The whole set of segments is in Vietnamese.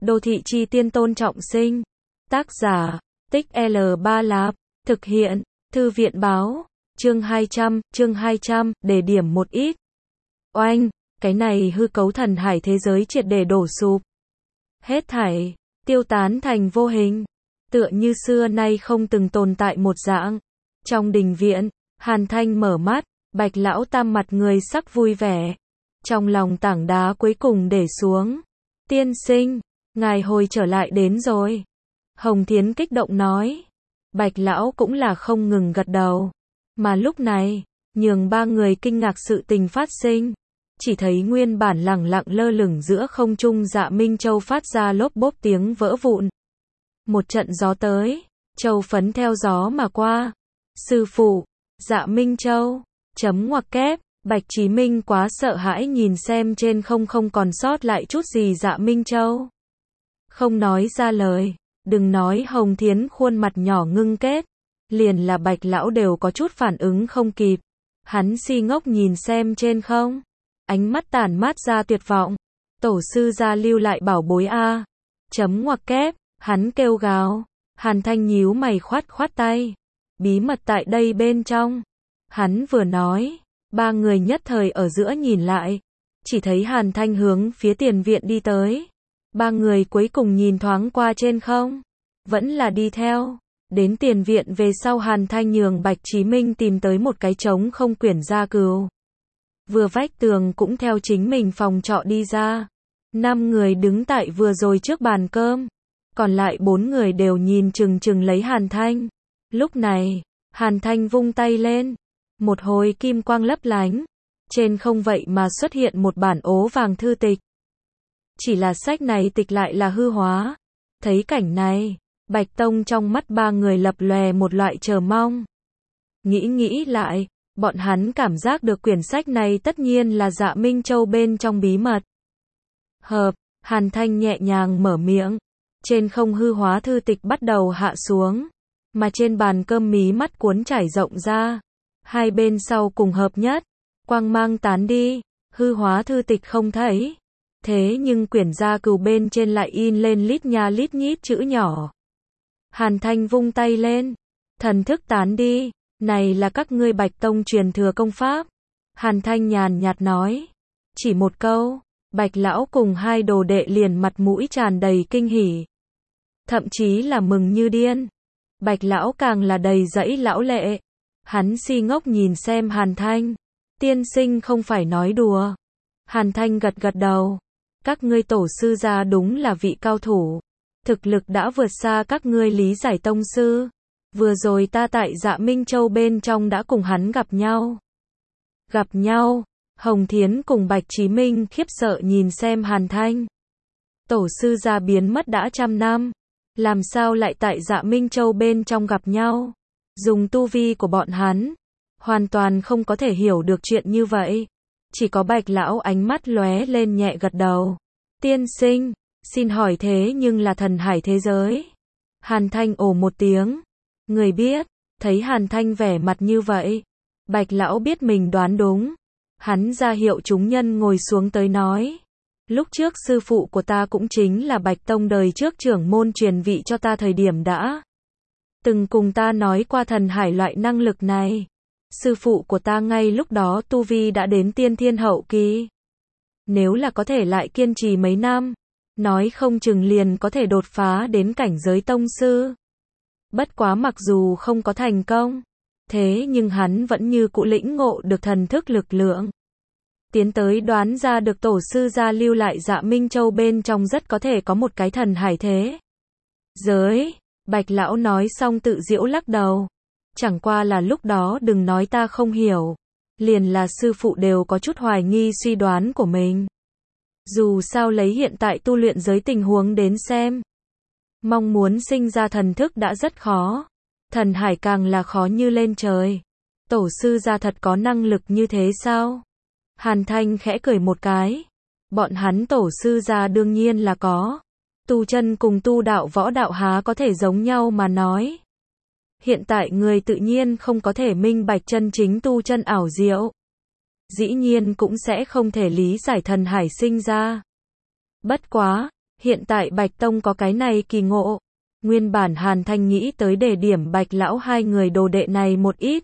Đô thị chi tiên Tôn Trọng Sinh. Tác giả, Tích L3 Lạp. Thực hiện, Thư viện báo. Chương 200, để điểm một ít. Oanh, cái này hư cấu thần hải thế giới triệt để đổ sụp. Hết thảy, tiêu tán thành vô hình. Tựa như xưa nay không từng tồn tại một dạng. Trong đình viện, Hàn Thanh mở mắt, Bạch Lão Tam mặt người sắc vui vẻ. Trong lòng tảng đá cuối cùng để xuống. Tiên sinh, ngài hồi trở lại đến rồi. Hồng Thiến kích động nói. Bạch Lão cũng là không ngừng gật đầu. Mà lúc này, nhường ba người kinh ngạc sự tình phát sinh. Chỉ thấy nguyên bản lẳng lặng lơ lửng giữa không trung Dạ Minh Châu phát ra lốp bốp tiếng vỡ vụn. Một trận gió tới, châu phấn theo gió mà qua. Sư phụ, Dạ Minh Châu, chấm ngoặc kép, Bạch Chí Minh quá sợ hãi nhìn xem trên không còn sót lại chút gì Dạ Minh Châu. Không nói ra lời, đừng nói Hồng Thiến khuôn mặt nhỏ ngưng kết, liền là Bạch Lão đều có chút phản ứng không kịp. Hắn si ngốc nhìn xem trên không, ánh mắt tản mát ra tuyệt vọng. Tổ sư gia lưu lại bảo bối a. Chấm ngoặc kép, hắn kêu gào. Hàn Thanh nhíu mày khoát tay. Bí mật tại đây bên trong. Hắn vừa nói, ba người nhất thời ở giữa nhìn lại, chỉ thấy Hàn Thanh hướng phía tiền viện đi tới. Ba người cuối cùng nhìn thoáng qua trên không, vẫn là đi theo. Đến tiền viện về sau Hàn Thanh nhường Bạch Chí Minh tìm tới một cái trống không quyển gia cừu. Vừa vách tường cũng theo chính mình phòng trọ đi ra. 5 người đứng tại vừa rồi trước bàn cơm, còn lại 4 người đều nhìn chừng lấy Hàn Thanh. Lúc này, Hàn Thanh vung tay lên, một hồi kim quang lấp lánh, trên không vậy mà xuất hiện một bản ố vàng thư tịch. Chỉ là sách này tịch lại là hư hóa. Thấy cảnh này, Bạch Tông trong mắt ba người lập lòe một loại chờ mong. Nghĩ lại, bọn hắn cảm giác được quyển sách này tất nhiên là Dạ Minh Châu bên trong bí mật. Hợp, Hàn Thanh nhẹ nhàng mở miệng, trên không hư hóa thư tịch bắt đầu hạ xuống, mà trên bàn cơm mí mắt cuốn trải rộng ra, hai bên sau cùng hợp nhất, quang mang tán đi, hư hóa thư tịch không thấy. Thế nhưng quyển gia cừu bên trên lại in lên lít nha lít nhít chữ nhỏ. Hàn Thanh vung tay lên, thần thức tán đi, này là các ngươi Bạch Tông truyền thừa công pháp. Hàn Thanh nhàn nhạt nói, chỉ một câu, Bạch Lão cùng hai đồ đệ liền mặt mũi tràn đầy kinh hỉ, thậm chí là mừng như điên. Bạch Lão càng là đầy dẫy lão lệ. Hắn si ngốc nhìn xem Hàn Thanh. Tiên sinh không phải nói đùa. Hàn Thanh gật đầu. Các ngươi tổ sư gia đúng là vị cao thủ. Thực lực đã vượt xa các ngươi lý giải tông sư. Vừa rồi ta tại Dạ Minh Châu bên trong đã cùng hắn gặp nhau. Hồng Thiến cùng Bạch Chí Minh khiếp sợ nhìn xem Hàn Thanh. Tổ sư gia biến mất đã 100 năm. Làm sao lại tại Dạ Minh Châu bên trong gặp nhau? Dùng tu vi của bọn hắn, hoàn toàn không có thể hiểu được chuyện như vậy. Chỉ có Bạch Lão ánh mắt lóe lên nhẹ gật đầu. Tiên sinh, xin hỏi thế nhưng là thần hải thế giới? Hàn Thanh ồ một tiếng. Người biết, thấy Hàn Thanh vẻ mặt như vậy, Bạch Lão biết mình đoán đúng. Hắn ra hiệu chúng nhân ngồi xuống tới nói. Lúc trước sư phụ của ta cũng chính là Bạch Tông đời trước trưởng môn truyền vị cho ta thời điểm đã từng cùng ta nói qua thần hải loại năng lực này. Sư phụ của ta ngay lúc đó tu vi đã đến tiên thiên hậu kỳ. Nếu là có thể lại kiên trì mấy năm, nói không chừng liền có thể đột phá đến cảnh giới tông sư. Bất quá mặc dù không có thành công, thế nhưng hắn vẫn như cũ lĩnh ngộ được thần thức lực lượng. Tiến tới đoán ra được tổ sư gia lưu lại Dạ Minh Châu bên trong rất có thể có một cái thần hải thế giới. Bạch Lão nói xong tự giễu lắc đầu. Chẳng qua là lúc đó đừng nói ta không hiểu. Liền là sư phụ đều có chút hoài nghi suy đoán của mình. Dù sao lấy hiện tại tu luyện giới tình huống đến xem, mong muốn sinh ra thần thức đã rất khó. Thần hải càng là khó như lên trời. Tổ sư gia thật có năng lực như thế sao? Hàn Thanh khẽ cười một cái. Bọn hắn tổ sư gia đương nhiên là có. Tu chân cùng tu đạo võ đạo há có thể giống nhau mà nói. Hiện tại người tự nhiên không có thể minh bạch chân chính tu chân ảo diệu. Dĩ nhiên cũng sẽ không thể lý giải thần hải sinh ra. Bất quá, Hiện tại Bạch Tông có cái này kỳ ngộ. Nguyên bản Hàn Thanh nghĩ tới để điểm Bạch lão hai người đồ đệ này một ít.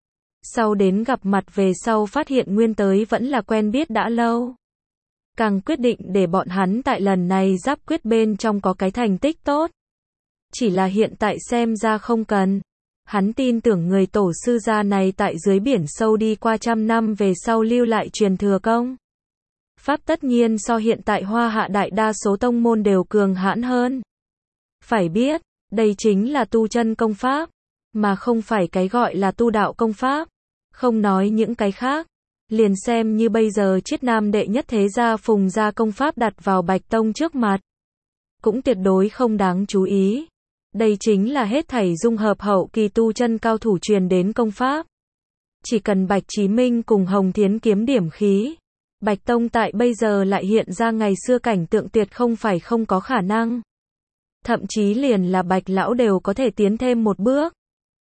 Sau đến gặp mặt về sau phát hiện nguyên tới vẫn là quen biết đã lâu. Càng quyết định để bọn hắn tại lần này giáp quyết bên trong có cái thành tích tốt. Chỉ là hiện tại xem ra không cần. Hắn tin tưởng người tổ sư gia này tại dưới biển sâu đi qua 100 năm về sau lưu lại truyền thừa công pháp tất nhiên so hiện tại Hoa Hạ đại đa số tông môn đều cường hãn hơn. Phải biết, đây chính là tu chân công pháp, mà không phải cái gọi là tu đạo công pháp. Không nói những cái khác, liền xem như bây giờ Chiết Nam đệ nhất thế gia Phùng gia công pháp đặt vào Bạch Tông trước mặt, cũng tuyệt đối không đáng chú ý. Đây chính là hết thảy dung hợp hậu kỳ tu chân cao thủ truyền đến công pháp. Chỉ cần Bạch Chí Minh cùng Hồng Thiến kiếm điểm khí, Bạch Tông tại bây giờ lại hiện ra ngày xưa cảnh tượng tuyệt không phải không có khả năng. Thậm chí liền là Bạch lão đều có thể tiến thêm một bước.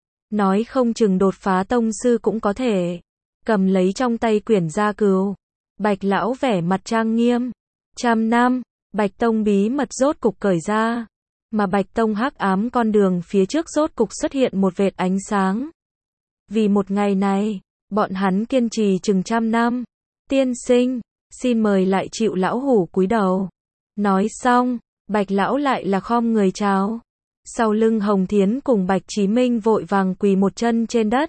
Nói không chừng đột phá tông sư cũng có thể. Cầm lấy trong tay quyển gia cừu, Bạch lão vẻ mặt trang nghiêm. 100 năm, Bạch Tông bí mật rốt cục cởi ra, mà Bạch Tông hắc ám con đường phía trước rốt cục xuất hiện một vệt ánh sáng. Vì một ngày này, bọn hắn kiên trì chừng 100 năm. Tiên sinh, xin mời lại chịu lão hủ cúi đầu. Nói xong, Bạch lão lại là khom người chào. Sau lưng Hồng Thiến cùng Bạch Chí Minh vội vàng quỳ một chân trên đất.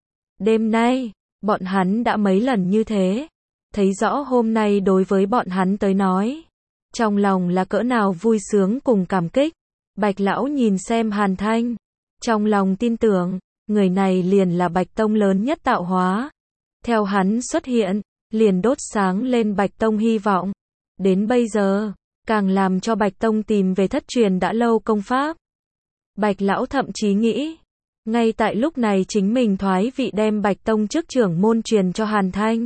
Đêm nay, bọn hắn đã mấy lần như thế. Thấy rõ hôm nay đối với bọn hắn tới nói, trong lòng là cỡ nào vui sướng cùng cảm kích. Bạch lão nhìn xem Hàn Thanh, trong lòng tin tưởng, người này liền là Bạch Tông lớn nhất tạo hóa. Theo hắn xuất hiện, liền đốt sáng lên Bạch Tông hy vọng. Đến bây giờ, càng làm cho Bạch Tông tìm về thất truyền đã lâu công pháp. Bạch lão thậm chí nghĩ, ngay tại lúc này chính mình thoái vị đem Bạch Tông trước trưởng môn truyền cho Hàn Thanh.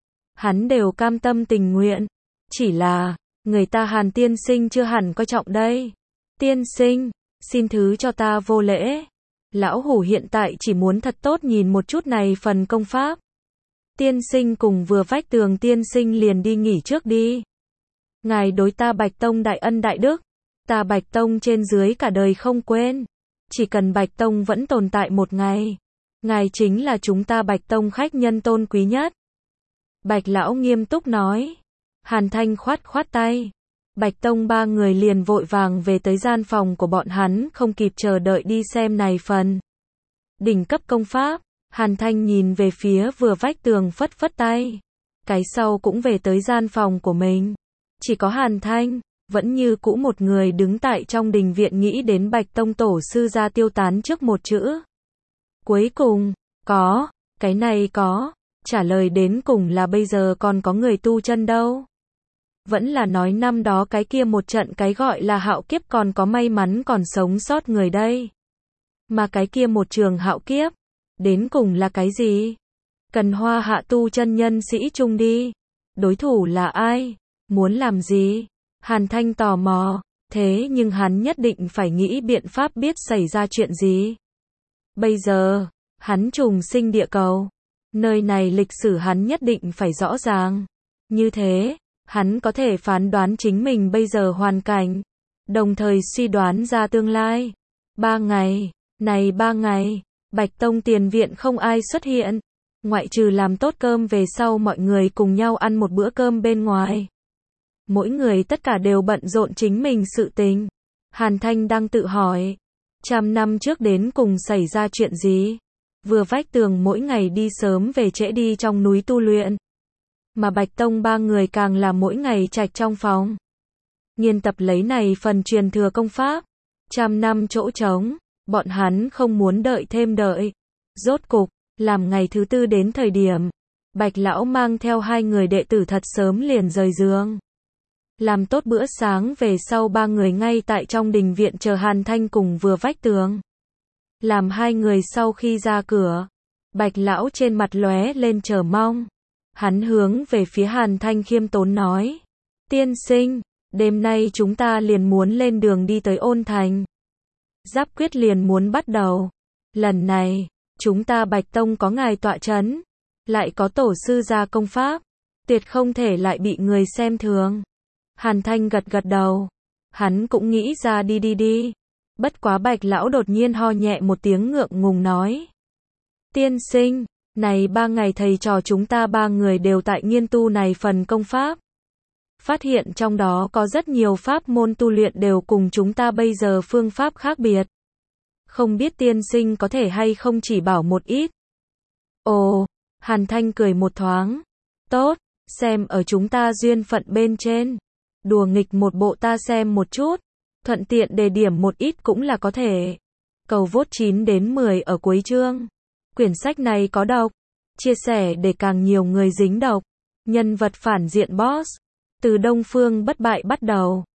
Hắn đều cam tâm tình nguyện, chỉ là, người ta Hàn tiên sinh chưa hẳn coi trọng đây. Tiên sinh, xin thứ cho ta vô lễ. Lão hủ hiện tại chỉ muốn thật tốt nhìn một chút này phần công pháp. Tiên sinh cùng vừa vách tường tiên sinh liền đi nghỉ trước đi. Ngài đối ta Bạch Tông đại ân đại đức, ta Bạch Tông trên dưới cả đời không quên. Chỉ cần Bạch Tông vẫn tồn tại một ngày, ngài chính là chúng ta Bạch Tông khách nhân tôn quý nhất. Bạch lão nghiêm túc nói. Hàn Thanh khoát khoát tay. Bạch Tông ba người liền vội vàng về tới gian phòng của bọn hắn, không kịp chờ đợi đi xem này phần đỉnh cấp công pháp. Hàn Thanh nhìn về phía vừa vách tường phất phất tay. Cái sau cũng về tới gian phòng của mình. Chỉ có Hàn Thanh, vẫn như cũ một người đứng tại trong đình viện nghĩ đến Bạch Tông tổ sư ra tiêu tán trước một chữ. Cuối cùng, có, cái này có, trả lời đến cùng là bây giờ còn có người tu chân đâu. Vẫn là nói năm đó cái kia một trận cái gọi là hạo kiếp còn có may mắn còn sống sót người đây. Mà cái kia một trường hạo kiếp, đến cùng là cái gì? Cần Hoa Hạ tu chân nhân sĩ chung đi. Đối thủ là ai? Muốn làm gì? Hàn Thanh tò mò, thế nhưng hắn nhất định phải nghĩ biện pháp biết xảy ra chuyện gì. Bây giờ, hắn trùng sinh địa cầu. Nơi này lịch sử hắn nhất định phải rõ ràng. Như thế, hắn có thể phán đoán chính mình bây giờ hoàn cảnh, đồng thời suy đoán ra tương lai. 3 ngày, này 3 ngày, Bạch Tông tiền viện không ai xuất hiện. Ngoại trừ làm tốt cơm về sau mọi người cùng nhau ăn một bữa cơm bên ngoài. Mỗi người tất cả đều bận rộn chính mình sự tình. Hàn Thanh đang tự hỏi, 100 năm trước đến cùng xảy ra chuyện gì? Vừa vách tường mỗi ngày đi sớm về trễ đi trong núi tu luyện. Mà Bạch Tông ba người càng là mỗi ngày trạch trong phòng. Nghiên tập lấy này phần truyền thừa công pháp. 100 năm chỗ trống, bọn hắn không muốn đợi thêm đợi. Rốt cục, làm ngày thứ 4 đến thời điểm, Bạch lão mang theo 2 người đệ tử thật sớm liền rời giường. Làm tốt bữa sáng về sau 3 người ngay tại trong đình viện chờ Hàn Thanh cùng vừa vách tường. Làm 2 người sau khi ra cửa, Bạch lão trên mặt lóe lên chờ mong. Hắn hướng về phía Hàn Thanh khiêm tốn nói. Tiên sinh, đêm nay chúng ta liền muốn lên đường đi tới Ôn Thành. Giáp quyết liền muốn bắt đầu. Lần này, chúng ta Bạch Tông có ngài tọa chấn, lại có tổ sư gia công pháp, tuyệt không thể lại bị người xem thường. Hàn Thanh gật gật đầu. Hắn cũng nghĩ ra đi. Bất quá Bạch lão đột nhiên ho nhẹ một tiếng ngượng ngùng nói. Tiên sinh, này 3 ngày thầy trò chúng ta 3 người đều tại nghiên tu này phần công pháp. Phát hiện trong đó có rất nhiều pháp môn tu luyện đều cùng chúng ta bây giờ phương pháp khác biệt. Không biết tiên sinh có thể hay không chỉ bảo một ít. Ồ, Hàn Thanh cười một thoáng. Tốt, xem ở chúng ta duyên phận bên trên. Đùa nghịch một bộ ta xem một chút. Thuận tiện đề điểm một ít cũng là có thể. Cầu vote 9 đến 10 ở cuối chương. Quyển sách này có độc. Chia sẻ để càng nhiều người dính độc. Nhân vật phản diện boss. Từ Đông Phương bất bại bắt đầu.